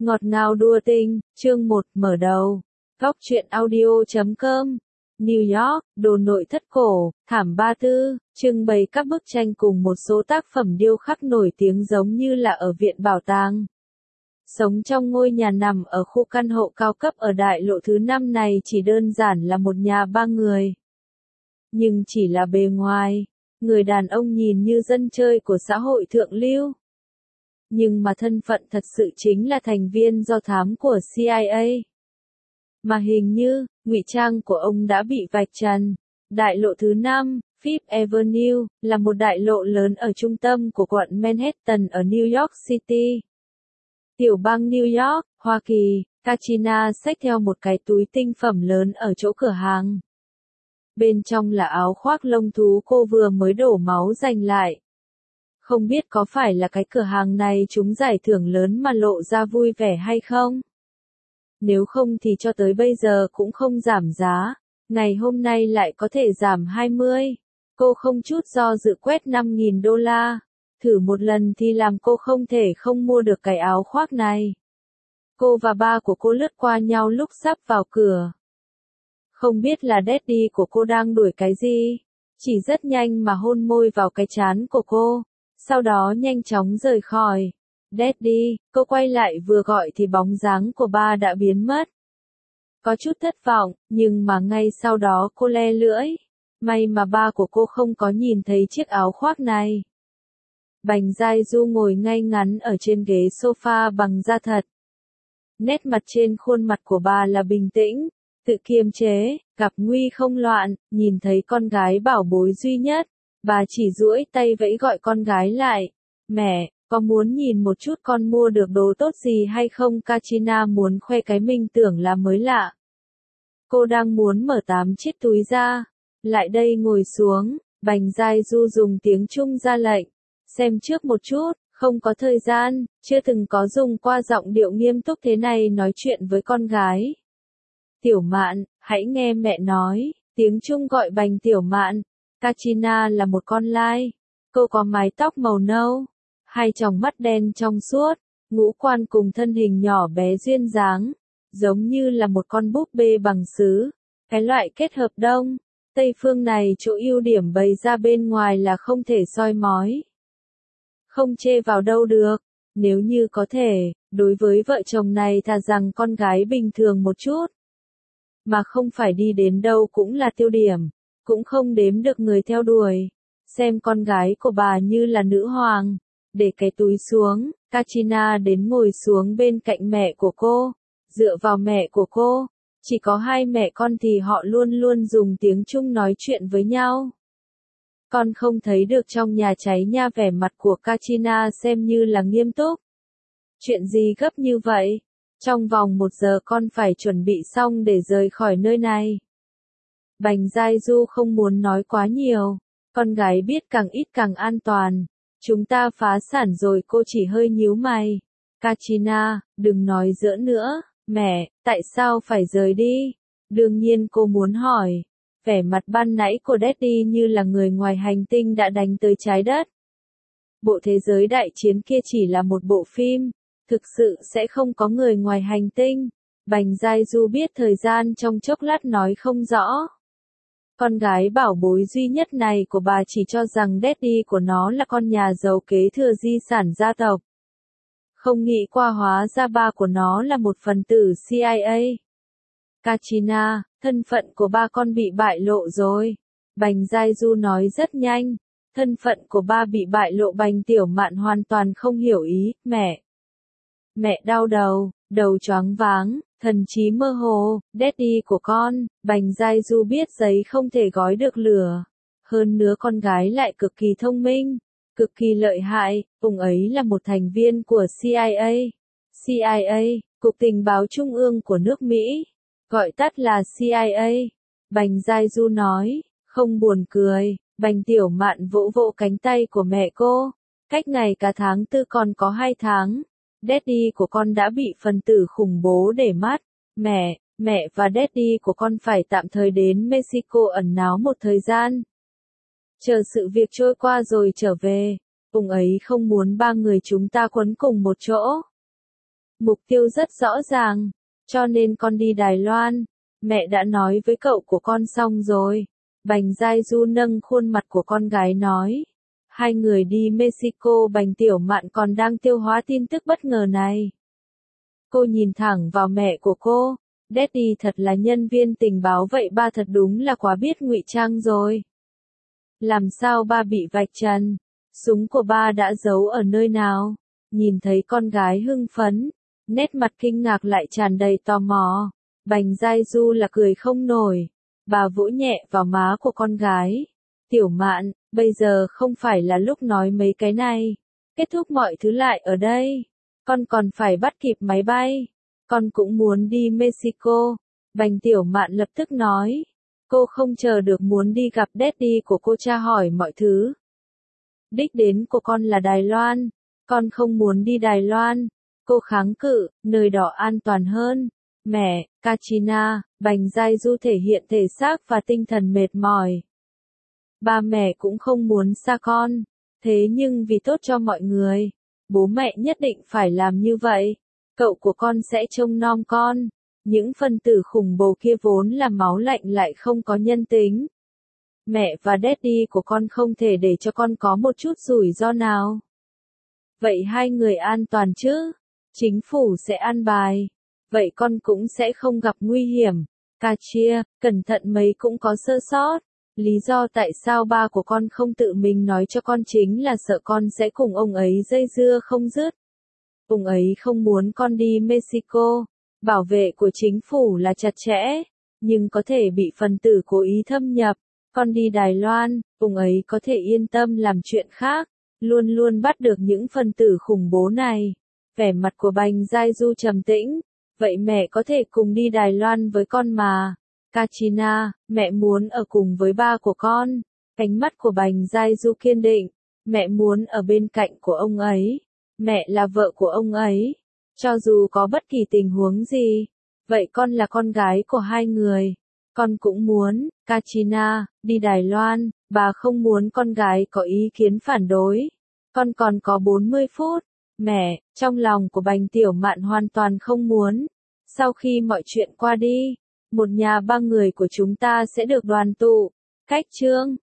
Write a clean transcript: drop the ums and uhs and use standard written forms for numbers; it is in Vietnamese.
Ngọt ngào đua tình, chương 1 mở đầu. Góc truyện audio.com. New York, đồ nội thất cổ, thảm Ba Tư, trưng bày các bức tranh cùng một số tác phẩm điêu khắc nổi tiếng giống như là ở viện bảo tàng. Sống trong ngôi nhà nằm ở khu căn hộ cao cấp ở đại lộ thứ 5 này chỉ đơn giản là một nhà ba người. Nhưng chỉ là bề ngoài, người đàn ông nhìn như dân chơi của xã hội thượng lưu. Nhưng mà thân phận thật sự chính là thành viên do thám của CIA. Mà hình như, ngụy trang của ông đã bị vạch trần. Đại lộ thứ 5, Fifth Avenue, là một đại lộ lớn ở trung tâm của quận Manhattan ở New York City. Tiểu bang New York, Hoa Kỳ, Katrina xách theo một cái túi tinh phẩm lớn ở chỗ cửa hàng. Bên trong là áo khoác lông thú cô vừa mới đổ máu giành lại. Không biết có phải là cái cửa hàng này trúng giải thưởng lớn mà lộ ra vui vẻ hay không? Nếu không thì cho tới bây giờ cũng không giảm giá, ngày hôm nay lại có thể giảm 20. Cô không chút do dự quét $5.000. Thử một lần thì làm cô không thể không mua được cái áo khoác này. Cô và ba của cô lướt qua nhau lúc sắp vào cửa. Không biết là daddy của cô đang đuổi cái gì, chỉ rất nhanh mà hôn môi vào cái trán của cô, sau đó nhanh chóng rời khỏi. Daddy, cô quay lại vừa gọi thì bóng dáng của ba đã biến mất. Có chút thất vọng, nhưng mà ngay sau đó cô le lưỡi. May mà ba của cô không có nhìn thấy chiếc áo khoác này. Bành Giai Du ngồi ngay ngắn ở trên ghế sofa bằng da thật. Nét mặt trên khuôn mặt của bà là bình tĩnh, tự kiềm chế, gặp nguy không loạn, nhìn thấy con gái bảo bối duy nhất. Bà chỉ duỗi tay vẫy gọi con gái lại. Mẹ, có muốn nhìn một chút con mua được đồ tốt gì hay không? Katrina muốn khoe cái mình tưởng là mới lạ. Cô đang muốn mở 8 chiếc túi ra. Lại đây ngồi xuống, Bành Giai Du dùng tiếng Trung ra lệnh. Xem trước một chút, không có thời gian, chưa từng có dùng qua giọng điệu nghiêm túc thế này nói chuyện với con gái. Tiểu Mạn, hãy nghe mẹ nói, tiếng Trung gọi Bành Tiểu Mạn. Katrina là một con lai. Cô có mái tóc màu nâu, hai tròng mắt đen trong suốt, ngũ quan cùng thân hình nhỏ bé duyên dáng, giống như là một con búp bê bằng sứ. Cái loại kết hợp Đông, Tây phương này chỗ ưu điểm bày ra bên ngoài là không thể soi mói. Không chê vào đâu được, nếu như có thể, đối với vợ chồng này thà rằng con gái bình thường một chút. Mà không phải đi đến đâu cũng là tiêu điểm, cũng không đếm được người theo đuổi. Xem con gái của bà như là nữ hoàng. Để cái túi xuống, Katrina đến ngồi xuống bên cạnh mẹ của cô, dựa vào mẹ của cô. Chỉ có hai mẹ con thì họ luôn luôn dùng tiếng Trung nói chuyện với nhau. Con không thấy được trong nhà cháy nha, vẻ mặt của Katrina xem như là nghiêm túc. Chuyện gì gấp như vậy? Trong vòng 1 giờ con phải chuẩn bị xong để rời khỏi nơi này. Bành Giai Du không muốn nói quá nhiều. Con gái biết càng ít càng an toàn. Chúng ta phá sản rồi, cô chỉ hơi nhíu mày. Katrina, đừng nói giỡn nữa. Mẹ, tại sao phải rời đi? Đương nhiên cô muốn hỏi. Vẻ mặt ban nãy của daddy như là người ngoài hành tinh đã đánh tới trái đất. Bộ Thế giới đại chiến kia chỉ là một bộ phim. Thực sự sẽ không có người ngoài hành tinh. Bành Giai Du biết thời gian trong chốc lát nói không rõ. Con gái bảo bối duy nhất này của bà chỉ cho rằng daddy của nó là con nhà giàu kế thừa di sản gia tộc. Không nghĩ qua hóa ra ba của nó là một phần tử CIA. Katrina, thân phận của ba con bị bại lộ rồi. Bành Giai Du nói rất nhanh. Thân phận của ba bị bại lộ. Bành Tiểu Mạn hoàn toàn không hiểu ý. Mẹ đau đầu, đầu choáng váng, thần trí mơ hồ. Daddy của con, Bành Giai Du biết giấy không thể gói được lửa. Hơn nữa con gái lại cực kỳ thông minh, cực kỳ lợi hại, ông ấy là một thành viên của CIA. CIA, Cục Tình báo Trung ương của nước Mỹ, gọi tắt là CIA. Bành Giai Du nói, không buồn cười. Bành Tiểu Mạn vỗ vỗ cánh tay của mẹ cô. Cách ngày cả tháng 4 còn có 2 tháng. Daddy của con đã bị phần tử khủng bố để mắt. Mẹ và daddy của con phải tạm thời đến Mexico ẩn náu một thời gian. Chờ sự việc trôi qua rồi trở về. Ông ấy không muốn ba người chúng ta quấn cùng một chỗ. Mục tiêu rất rõ ràng, cho nên con đi Đài Loan. Mẹ đã nói với cậu của con xong rồi. Bành Giai Du nâng khuôn mặt của con gái nói. Hai người đi Mexico. Bành Tiểu Mạn còn đang tiêu hóa tin tức bất ngờ này. Cô nhìn thẳng vào mẹ của cô. Daddy thật là nhân viên tình báo vậy, ba thật đúng là quá biết ngụy trang rồi. Làm sao ba bị vạch trần? Súng của ba đã giấu ở nơi nào? Nhìn thấy con gái hưng phấn, nét mặt kinh ngạc lại tràn đầy tò mò. Bành Giai Du là cười không nổi. Bà vỗ nhẹ vào má của con gái. Tiểu Mạn, bây giờ không phải là lúc nói mấy cái này. Kết thúc mọi thứ lại ở đây. Con còn phải bắt kịp máy bay. Con cũng muốn đi Mexico. Bành Tiểu Mạn lập tức nói. Cô không chờ được muốn đi gặp daddy của cô, tra hỏi mọi thứ. Đích đến của con là Đài Loan. Con không muốn đi Đài Loan. Cô kháng cự, nơi đó an toàn hơn. Mẹ, Katrina, Bành Giai Du thể hiện thể xác và tinh thần mệt mỏi. Ba mẹ cũng không muốn xa con. Thế nhưng vì tốt cho mọi người, bố mẹ nhất định phải làm như vậy. Cậu của con sẽ trông nom con. Những phần tử khủng bố kia vốn là máu lạnh lại không có nhân tính. Mẹ và daddy của con không thể để cho con có một chút rủi ro nào. Vậy hai người an toàn chứ? Chính phủ sẽ an bài. Vậy con cũng sẽ không gặp nguy hiểm. Chia, cẩn thận mấy cũng có sơ sót. Lý do tại sao ba của con không tự mình nói cho con chính là sợ con sẽ cùng ông ấy dây dưa không dứt. Ông ấy không muốn con đi Mexico. Bảo vệ của chính phủ là chặt chẽ, nhưng có thể bị phần tử cố ý thâm nhập. Con đi Đài Loan, ông ấy có thể yên tâm làm chuyện khác, luôn luôn bắt được những phần tử khủng bố này. Vẻ mặt của Bành Giai Du trầm tĩnh. Vậy mẹ có thể cùng đi Đài Loan với con mà. Katrina, mẹ muốn ở cùng với ba của con. Ánh mắt của Bành Giai Du kiên định. Mẹ muốn ở bên cạnh của ông ấy. Mẹ là vợ của ông ấy. Cho dù có bất kỳ tình huống gì. Vậy con là con gái của hai người. Con cũng muốn, Katrina, đi Đài Loan. Bà không muốn con gái có ý kiến phản đối. Con còn có 40 phút. Mẹ, trong lòng của Bành Tiểu Mạn hoàn toàn không muốn. Sau khi mọi chuyện qua đi, một nhà ba người của chúng ta sẽ được đoàn tụ. Cách chương